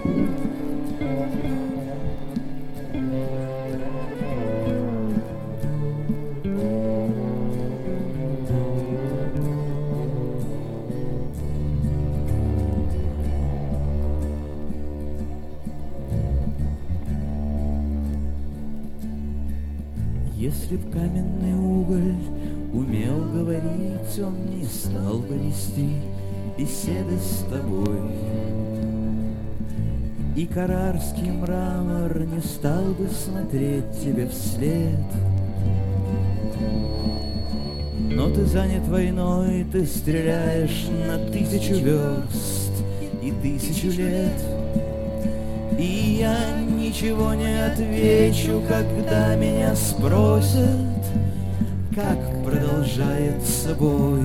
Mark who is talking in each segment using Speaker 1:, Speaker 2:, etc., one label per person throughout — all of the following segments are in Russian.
Speaker 1: Если б каменный уголь умел говорить, он не стал бы вести беседы с тобой. И карарский мрамор не стал бы смотреть тебе вслед. Но ты занят войной, ты стреляешь на 1000 верст и 1000 лет. И я ничего не отвечу, когда меня спросят, как продолжается бой.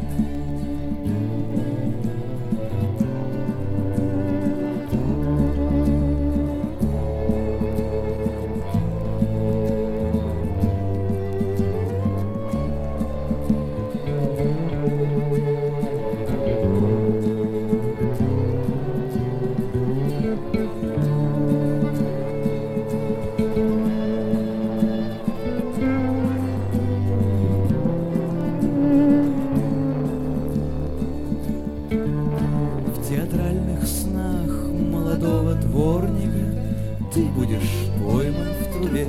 Speaker 1: театральных снах молодого дворника ты будешь пойман в трубе.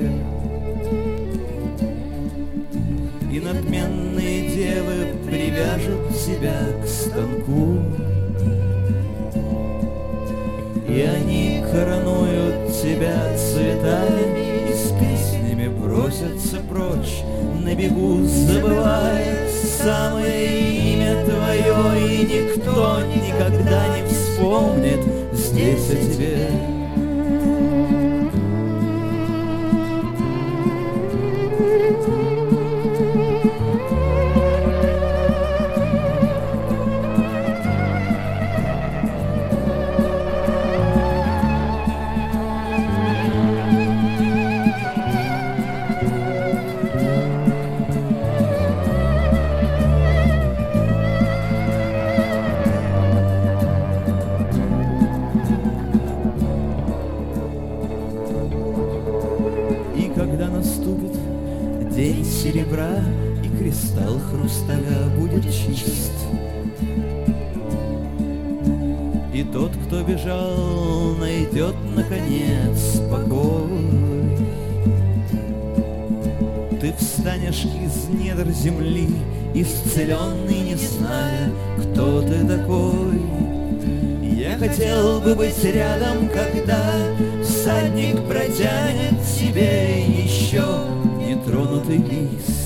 Speaker 1: И надменные девы привяжут тебя к станку, и они коронуют тебя цветами и с песнями бросятся прочь, на бегу забывая самое имя твое, и никто никогда не вспомнит здесь о тебе. Когда наступит день серебра и кристалл хрусталя будет чист, и тот, кто бежал, найдет наконец покой, ты встанешь из недр земли, исцеленный, не зная, кто ты такой. Я хотел бы быть рядом, когда всадник протянет тебе еще нетронутый лист.